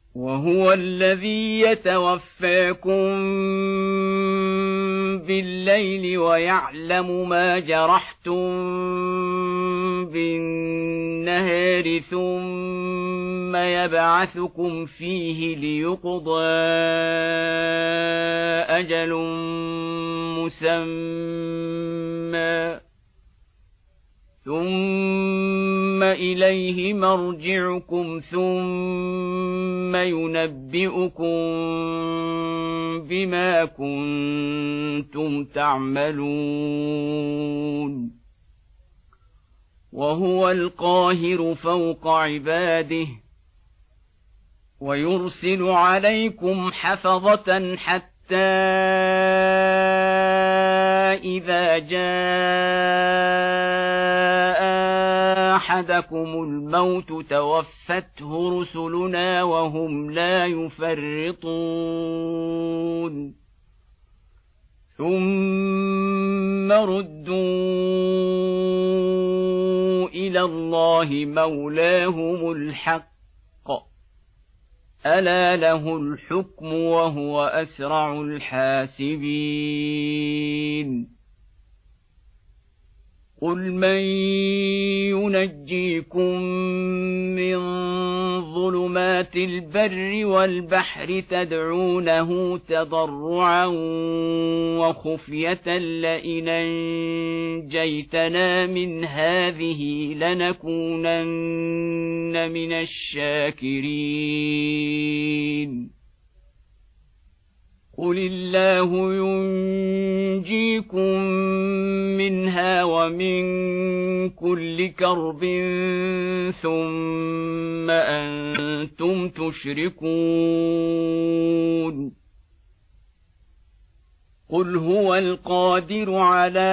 وهو الذي يتوفاكم بالليل ويعلم ما جرحتم بالنهار ثم يبعثكم فيه ليقضى أجل مسمى ثم إليه مرجعكم ثم ينبئكم بما كنتم تعملون وهو القاهر فوق عباده ويرسل عليكم حفظة حتى إذا جاء أحدكم الموت توفته رسلنا وهم لا يفرطون ثم ردوا إلى الله مولاهم الحق ألا له الحكم وهو أسرع الحاسبين قل من ينجيكم من ظلمات البر والبحر تدعونه تضرعا وخفية لئن أنجيتنا من هذه لنكونن من الشاكرين قل الله ينجيكم منها ومن كل كرب ثم أنتم تشركون قل هو القادر على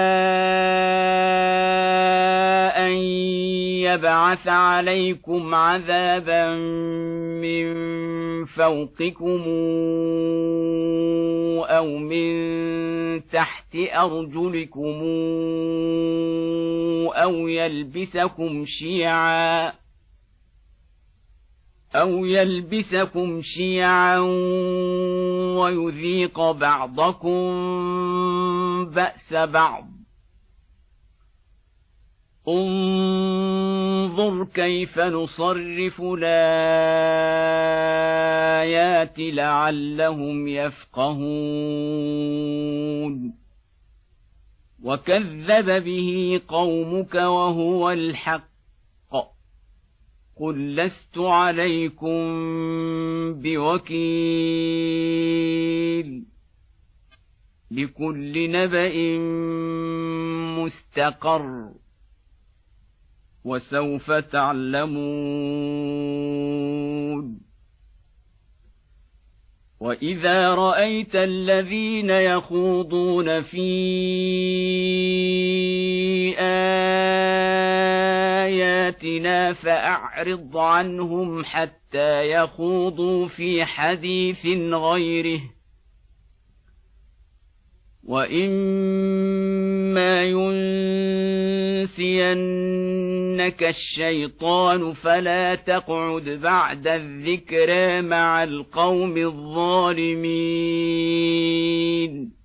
أن يبعث عليكم عذابا من فوقكم أو من تحت أرجلكم أو يلبسكم شيعا ويذيق بعضكم بأس بعض انظر كيف نصرف الآيات لعلهم يفقهون وكذب به قومك وهو الحق قل لست عليكم بوكيل لكل نبأ مستقر وسوف تعلمون وإذا رأيت الذين يخوضون في آياتنا فأعرض عنهم حتى يخوضوا في حديث غيره وإما ينسينك الشيطان فلا تقعد بعد الذكرى مع القوم الظالمين